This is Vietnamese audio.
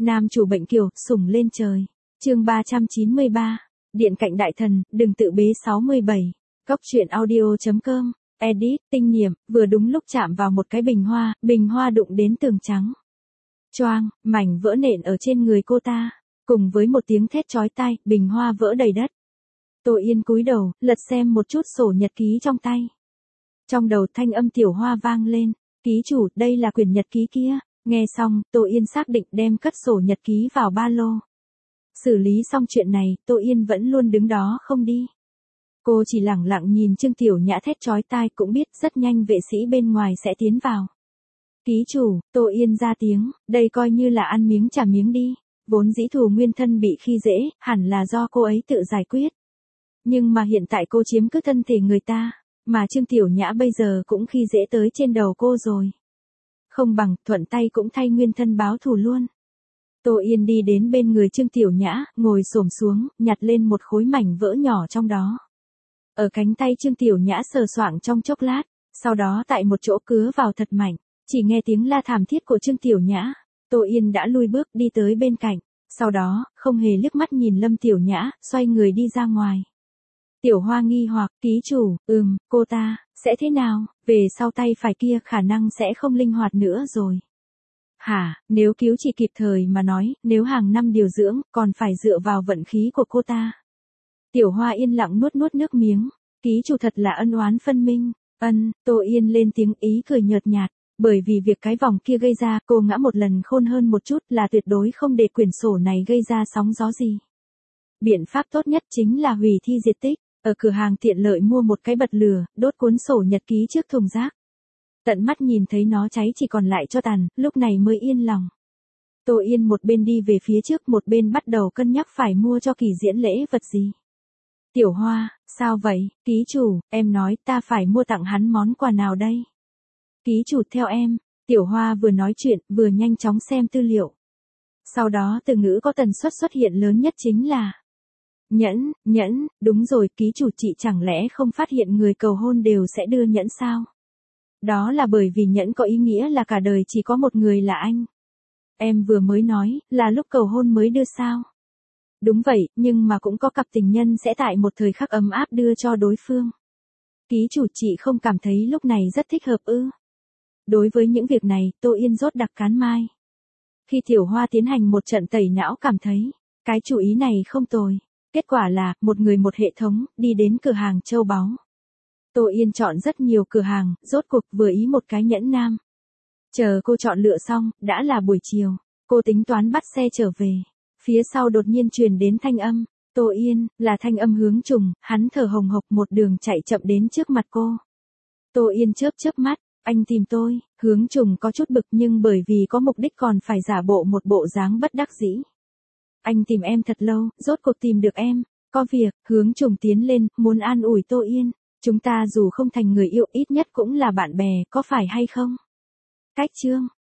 Nam chủ bệnh kiều, sủng lên trời. Chương 393. Điện cạnh đại thần, đừng tự bế 67. Góc truyện audio.com. Edit, tinh niệm, vừa đúng lúc chạm vào một cái bình hoa đụng đến tường trắng. Choang, mảnh vỡ nện ở trên người cô ta, cùng với một tiếng thét chói tai, bình hoa vỡ đầy đất. Tô Yên cúi đầu, lật xem một chút sổ nhật ký trong tay. Trong đầu thanh âm Tiểu Hoa vang lên, ký chủ, đây là quyển nhật ký kia. Nghe xong, Tô Yên xác định đem cất sổ nhật ký vào ba lô. Xử lý xong chuyện này, Tô Yên vẫn luôn đứng đó không đi. Cô chỉ lẳng lặng nhìn Trương Tiểu Nhã thét chói tai, cũng biết rất nhanh vệ sĩ bên ngoài sẽ tiến vào. Ký chủ, Tô Yên ra tiếng, đây coi như là ăn miếng trả miếng đi. Vốn dĩ thù nguyên thân bị khi dễ, hẳn là do cô ấy tự giải quyết. Nhưng mà hiện tại cô chiếm cứ thân thể người ta, mà Trương Tiểu Nhã bây giờ cũng khi dễ tới trên đầu cô rồi. Không bằng, thuận tay cũng thay nguyên thân báo thù luôn. Tô Yên đi đến bên người Trương Tiểu Nhã, ngồi xổm xuống, nhặt lên một khối mảnh vỡ nhỏ trong đó. Ở cánh tay Trương Tiểu Nhã sờ soạng trong chốc lát, sau đó tại một chỗ cứa vào thật mạnh, chỉ nghe tiếng la thảm thiết của Trương Tiểu Nhã. Tô Yên đã lui bước đi tới bên cạnh, sau đó, không hề liếc mắt nhìn Lâm Tiểu Nhã, xoay người đi ra ngoài. Tiểu Hoa nghi hoặc, ký chủ, cô ta, sẽ thế nào, về sau tay phải kia khả năng sẽ không linh hoạt nữa rồi. Hả, nếu cứu chỉ kịp thời mà nói, nếu hàng năm điều dưỡng, còn phải dựa vào vận khí của cô ta. Tiểu Hoa yên lặng nuốt nước miếng, ký chủ thật là ân oán phân minh. Tô Yên lên tiếng ý cười nhợt nhạt, bởi vì việc cái vòng kia gây ra, cô ngã một lần khôn hơn một chút là tuyệt đối không để quyển sổ này gây ra sóng gió gì. Biện pháp tốt nhất chính là hủy thi diệt tích. Ở cửa hàng tiện lợi mua một cái bật lửa, đốt cuốn sổ nhật ký trước thùng rác. Tận mắt nhìn thấy nó cháy chỉ còn lại tro tàn, lúc này mới yên lòng. Tô Yên một bên đi về phía trước, một bên bắt đầu cân nhắc phải mua cho Kỳ Diễn lễ vật gì. Tiểu Hoa, sao vậy, ký chủ, em nói ta phải mua tặng hắn món quà nào đây? Ký chủ theo em. Tiểu Hoa vừa nói chuyện, vừa nhanh chóng xem tư liệu. Sau đó từ ngữ có tần suất xuất hiện lớn nhất chính là nhẫn, đúng rồi, ký chủ, chị chẳng lẽ không phát hiện người cầu hôn đều sẽ đưa nhẫn sao? Đó là bởi vì nhẫn có ý nghĩa là cả đời chỉ có một người là anh. Em vừa mới nói, là lúc cầu hôn mới đưa sao? Đúng vậy, nhưng mà cũng có cặp tình nhân sẽ tại một thời khắc ấm áp đưa cho đối phương. Ký chủ, chị không cảm thấy lúc này rất thích hợp ư? Đối với những việc này, Tô Yên rốt đặc cán mai. Khi Tiểu Hoa tiến hành một trận tẩy não cảm thấy, cái chủ ý này không tồi. Kết quả là, một người một hệ thống, đi đến cửa hàng châu báu. Tô Yên chọn rất nhiều cửa hàng, rốt cuộc vừa ý một cái nhẫn nam. Chờ cô chọn lựa xong, đã là buổi chiều. Cô tính toán bắt xe trở về. Phía sau đột nhiên truyền đến thanh âm. Tô Yên, là thanh âm Hướng Trùng, hắn thở hồng hộc một đường chạy chậm đến trước mặt cô. Tô Yên chớp mắt, anh tìm tôi. Hướng Trùng có chút bực nhưng bởi vì có mục đích còn phải giả bộ một bộ dáng bất đắc dĩ. Anh tìm em thật lâu, rốt cuộc tìm được em. Có việc, Hướng Trùng tiến lên, muốn an ủi Tô Yên. Chúng ta dù không thành người yêu ít nhất cũng là bạn bè, có phải hay không? Cách chương.